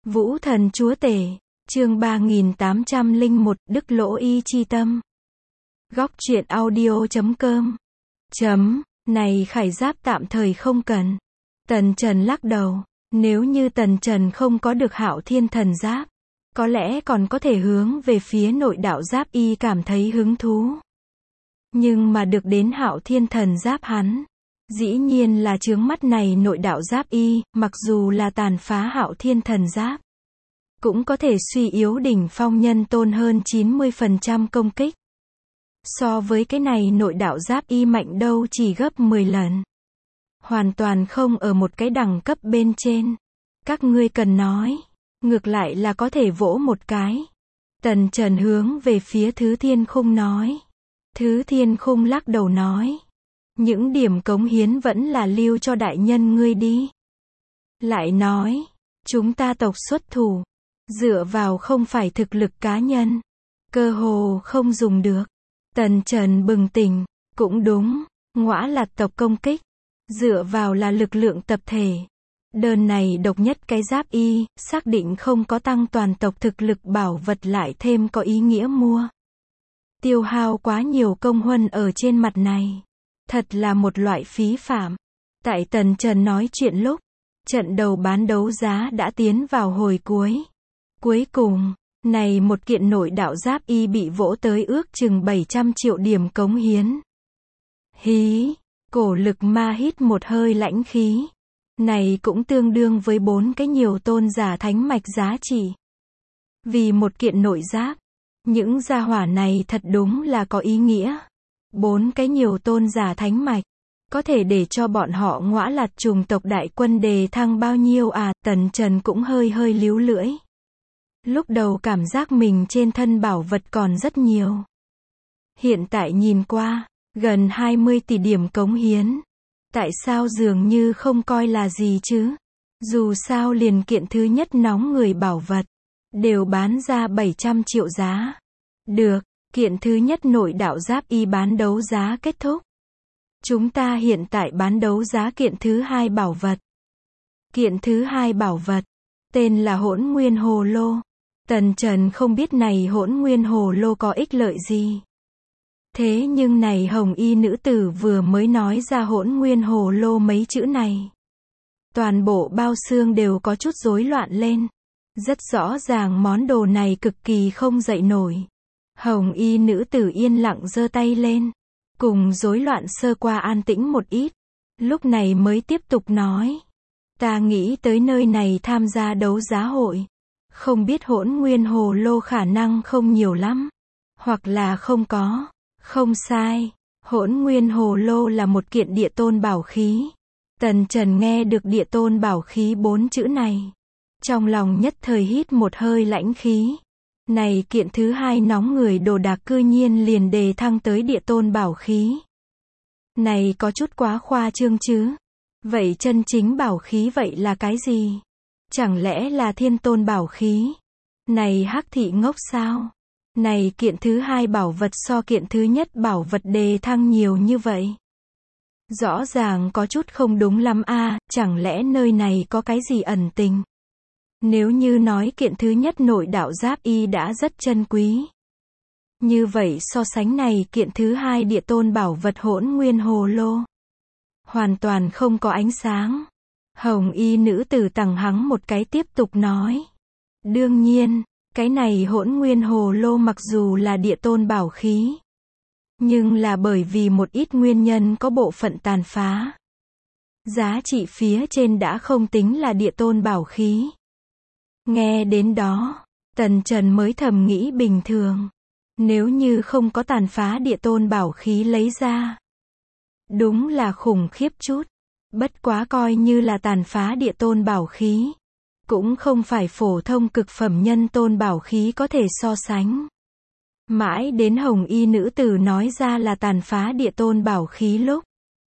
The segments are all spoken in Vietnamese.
Vũ thần chúa tể, chương 3801, Đức Lỗ Y chi tâm. Góc truyện audio.com. Này khải giáp tạm thời không cần. Tần Trần lắc đầu, nếu như Tần Trần không có được Hạo Thiên thần giáp, có lẽ còn có thể hướng về phía nội đạo giáp y cảm thấy hứng thú. Nhưng mà được đến Hạo Thiên thần giáp hắn, dĩ nhiên là chướng mắt này nội đạo giáp y, mặc dù là tàn phá Hạo Thiên thần giáp, cũng có thể suy yếu đỉnh phong nhân tôn hơn 90% công kích. So với cái này nội đạo giáp y mạnh đâu chỉ gấp 10 lần. Hoàn toàn không ở một cái đẳng cấp bên trên. Các ngươi cần nói, ngược lại là có thể vỗ một cái. Tần Trần hướng về phía Thứ Thiên Khung nói. Thứ Thiên Khung lắc đầu nói, những điểm cống hiến vẫn là lưu cho đại nhân ngươi đi. Lại nói, chúng ta tộc xuất thủ, dựa vào không phải thực lực cá nhân, cơ hồ không dùng được. Tần Trần bừng tỉnh, cũng đúng, Ngõa Lạt tộc công kích, dựa vào là lực lượng tập thể. Đơn này độc nhất cái giáp y, xác định không có tăng toàn tộc thực lực bảo vật lại thêm có ý nghĩa mua. Tiêu hao quá nhiều công huân ở trên mặt này. Thật là một loại phí phạm. Tại Tần Trần nói chuyện lúc, trận đầu bán đấu giá đã tiến vào hồi cuối. Cuối cùng, này một kiện nội đạo giáp y bị vỗ tới ước chừng 700 triệu điểm cống hiến. Hí, cổ lực ma hít một hơi lãnh khí. Này cũng tương đương với 4 cái nhiều tôn giả thánh mạch giá trị. Vì một kiện nội giáp, những gia hỏa này thật đúng là có ý nghĩa. 4 cái nhiều tôn giả thánh mạch, có thể để cho bọn họ Ngõa Lạt chủng tộc đại quân đề thăng bao nhiêu à? Tần Trần cũng hơi líu lưỡi. Lúc đầu cảm giác mình trên thân bảo vật còn rất nhiều. Hiện tại nhìn qua, gần 20 tỷ điểm cống hiến. Tại sao dường như không coi là gì chứ? Dù sao liền kiện thứ nhất nóng người bảo vật, đều bán ra 700 triệu giá. Được, kiện thứ nhất nội đạo giáp y bán đấu giá kết thúc. Chúng ta hiện tại bán đấu giá kiện thứ hai bảo vật. Kiện thứ hai bảo vật, tên là Hỗn Nguyên Hồ Lô. Tần Trần không biết này Hỗn Nguyên Hồ Lô có ích lợi gì. Thế nhưng này hồng y nữ tử vừa mới nói ra Hỗn Nguyên Hồ Lô mấy chữ này, toàn bộ bao xương đều có chút rối loạn lên. Rất rõ ràng món đồ này cực kỳ không dậy nổi. Hồng y nữ tử yên lặng giơ tay lên, cùng rối loạn sơ qua an tĩnh một ít. Lúc này mới tiếp tục nói, ta nghĩ tới nơi này tham gia đấu giá hội. Không biết Hỗn Nguyên Hồ Lô khả năng không nhiều lắm, hoặc là không có. Không sai, Hỗn Nguyên Hồ Lô là một kiện địa tôn bảo khí. Tần Trần nghe được địa tôn bảo khí 4 chữ này, trong lòng nhất thời hít một hơi lãnh khí. Này kiện thứ hai nóng người đồ đạc cư nhiên liền đề thăng tới địa tôn bảo khí. Này có chút quá khoa trương chứ. Vậy chân chính bảo khí vậy là cái gì? Chẳng lẽ là thiên tôn bảo khí? Này Hắc thị ngốc sao? Này kiện thứ hai bảo vật so kiện thứ nhất bảo vật đề thăng nhiều như vậy. Rõ ràng có chút không đúng lắm a, chẳng lẽ nơi này có cái gì ẩn tình? Nếu như nói kiện thứ nhất nội đạo giáp y đã rất chân quý. Như vậy so sánh này kiện thứ hai địa tôn bảo vật Hỗn Nguyên Hồ Lô, hoàn toàn không có ánh sáng. Hồng y nữ tử tằng hắng một cái tiếp tục nói. Đương nhiên, cái này Hỗn Nguyên Hồ Lô mặc dù là địa tôn bảo khí, nhưng là bởi vì một ít nguyên nhân có bộ phận tàn phá. Giá trị phía trên đã không tính là địa tôn bảo khí. Nghe đến đó, Tần Trần mới thầm nghĩ bình thường. Nếu như không có tàn phá địa tôn bảo khí lấy ra, đúng là khủng khiếp chút. Bất quá coi như là tàn phá địa tôn bảo khí, cũng không phải phổ thông cực phẩm nhân tôn bảo khí có thể so sánh. Mãi đến hồng y nữ tử nói ra là tàn phá địa tôn bảo khí lúc,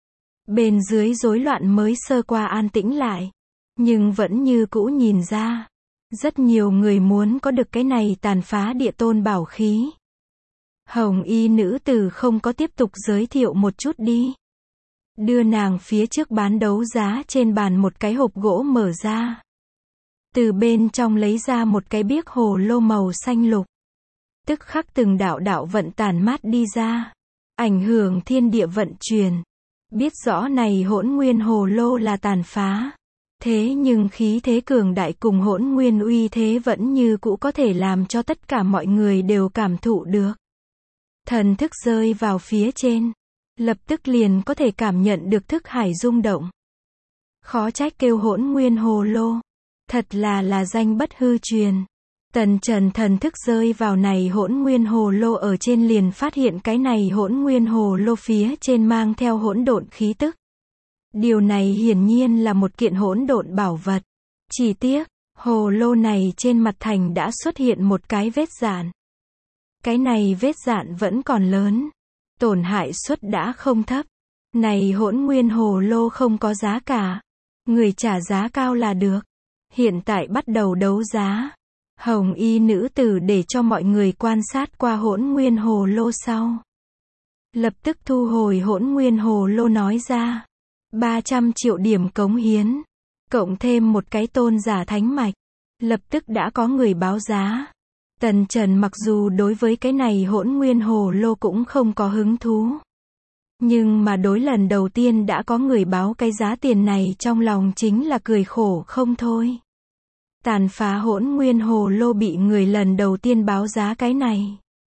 bên dưới rối loạn mới sơ qua an tĩnh lại. Nhưng vẫn như cũ nhìn ra, rất nhiều người muốn có được cái này tàn phá địa tôn bảo khí. Hồng y nữ tử không có tiếp tục giới thiệu một chút đi. Đưa nàng phía trước bán đấu giá trên bàn một cái hộp gỗ mở ra. từ bên trong lấy ra một cái biếc hồ lô màu xanh lục. Tức khắc từng đạo đạo vận tản mát đi ra, ảnh hưởng thiên địa vận chuyển. Biết rõ này hỗn nguyên hồ lô là tàn phá. Thế nhưng khí thế cường đại cùng hỗn nguyên uy thế vẫn như cũ có thể làm cho tất cả mọi người đều cảm thụ được. Thần thức rơi vào phía trên, lập tức liền có thể cảm nhận được thức hải rung động. Khó trách kêu hỗn nguyên hồ lô. Thật là danh bất hư truyền. Tần Trần thần thức rơi vào này hỗn nguyên hồ lô ở trên liền phát hiện cái này hỗn nguyên hồ lô phía trên mang theo hỗn độn khí tức. Điều này hiển nhiên là một kiện hỗn độn bảo vật. Chỉ tiếc, hồ lô này trên mặt thành đã xuất hiện một cái vết dạn. Cái này vết dạn vẫn còn lớn. Tổn hại suất đã không thấp. Này hỗn nguyên hồ lô không có giá cả. Người trả giá cao là được. Hiện tại bắt đầu đấu giá. Hồng y nữ tử để cho mọi người quan sát qua hỗn nguyên hồ lô sau. Lập tức thu hồi hỗn nguyên hồ lô nói ra. 300 triệu điểm cống hiến. Cộng thêm một cái tôn giả thánh mạch. Lập tức đã có người báo giá. Tần Trần mặc dù đối với cái này hỗn nguyên hồ lô cũng không có hứng thú. Nhưng mà đối lần đầu tiên đã có người báo cái giá tiền này trong lòng chính là cười khổ không thôi. Tàn phá hỗn nguyên hồ lô bị người lần đầu tiên báo giá cái này.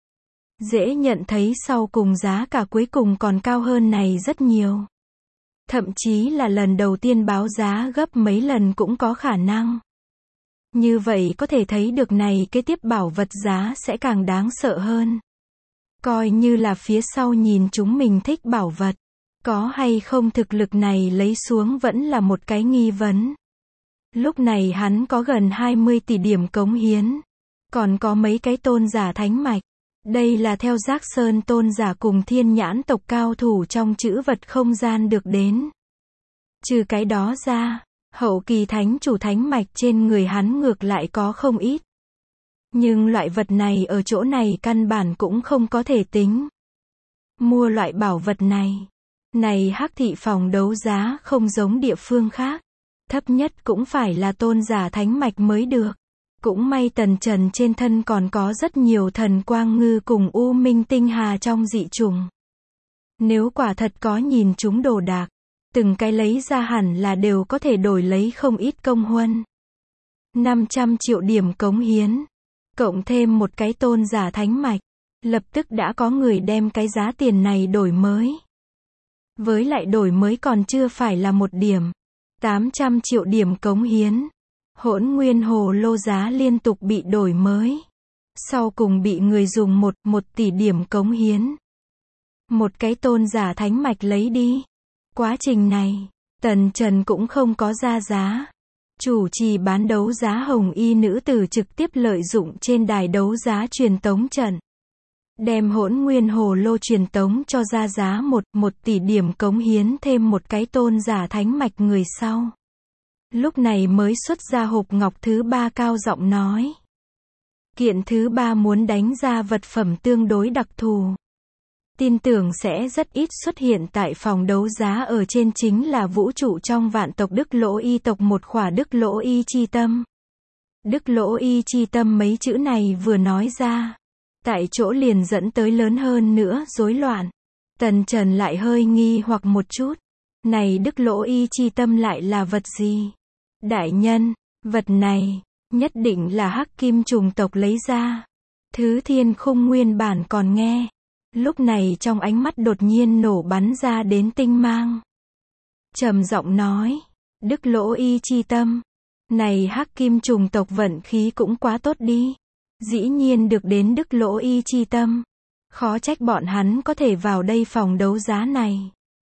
Dễ nhận thấy sau cùng giá cả cuối cùng còn cao hơn này rất nhiều. Thậm chí là lần đầu tiên báo giá gấp mấy lần cũng có khả năng. Như vậy có thể thấy được này kế tiếp bảo vật giá sẽ càng đáng sợ hơn. Coi như là phía sau nhìn chúng mình thích bảo vật. Có hay không thực lực này lấy xuống vẫn là một cái nghi vấn. Lúc này hắn có gần 20 tỷ điểm cống hiến. Còn có mấy cái tôn giả thánh mạch. Đây là theo Giác Sơn tôn giả cùng Thiên Nhãn tộc cao thủ trong trữ vật không gian được đến. Trừ cái đó ra, hậu kỳ thánh chủ thánh mạch trên người hắn ngược lại có không ít. Nhưng loại vật này ở chỗ này căn bản cũng không có thể tính. Mua loại bảo vật này. Này Hắc thị phòng đấu giá không giống địa phương khác. Thấp nhất cũng phải là tôn giả thánh mạch mới được. Cũng may Tần Trần trên thân còn có rất nhiều thần quang ngư cùng u minh tinh hà trong dị chủng. Nếu quả thật có nhìn chúng đồ đạc, từng cái lấy ra hẳn là đều có thể đổi lấy không ít công huân. 500 triệu điểm cống hiến. Cộng thêm một cái tôn giả thánh mạch. Lập tức đã có người đem cái giá tiền này đổi mới. Với lại đổi mới còn chưa phải là một điểm. 800 triệu điểm cống hiến. Hỗn nguyên hồ lô giá liên tục bị đổi mới. Sau cùng bị người dùng 1 tỷ điểm cống hiến. Một cái tôn giả thánh mạch lấy đi. Quá trình này, Tần Trần cũng không có ra giá. Chủ trì bán đấu giá hồng y nữ tử trực tiếp lợi dụng trên đài đấu giá truyền tống trận. Đem hỗn nguyên hồ lô truyền tống cho ra giá 1 tỷ điểm cống hiến thêm một cái tôn giả thánh mạch người sau. Lúc này mới xuất ra hộp ngọc thứ 3 cao giọng nói. Kiện thứ 3 muốn đánh ra vật phẩm tương đối đặc thù. Tin tưởng sẽ rất ít xuất hiện tại phòng đấu giá ở trên chính là vũ trụ trong vạn tộc Đức Lỗ Y tộc một khỏa Đức Lỗ Y chi tâm. Đức Lỗ Y chi tâm mấy chữ này vừa nói ra. Tại chỗ liền dẫn tới lớn hơn nữa rối loạn. Tần Trần lại hơi nghi hoặc một chút. Này Đức Lỗ Y chi tâm lại là vật gì? Đại nhân, vật này, nhất định là Hắc Kim trùng tộc lấy ra. Thứ Thiên Khung nguyên bản còn nghe. Lúc này trong ánh mắt đột nhiên nổ bắn ra đến tinh mang. Trầm giọng nói, Đức Lỗ Y chi tâm. Này Hắc Kim trùng tộc vận khí cũng quá tốt đi. Dĩ nhiên được đến Đức Lỗ Y chi tâm. Khó trách bọn hắn có thể vào đây phòng đấu giá này.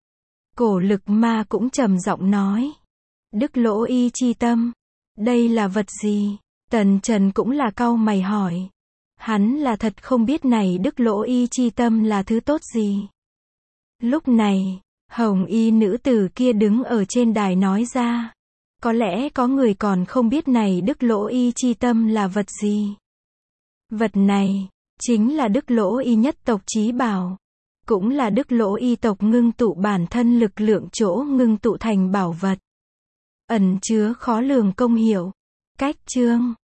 Cổ Lực Ma cũng trầm giọng nói. Đức Lỗ Y chi tâm. Đây là vật gì? Tần Trần cũng là cau mày hỏi. Hắn là thật không biết này Đức Lỗ Y chi tâm là thứ tốt gì. Lúc này, hồng y nữ tử kia đứng ở trên đài nói ra. Có lẽ có người còn không biết này Đức Lỗ Y chi tâm là vật gì. Vật này, chính là Đức Lỗ Y nhất tộc chí bảo. Cũng là Đức Lỗ Y tộc ngưng tụ bản thân lực lượng chỗ ngưng tụ thành bảo vật. Ẩn chứa khó lường công hiệu. Cách chương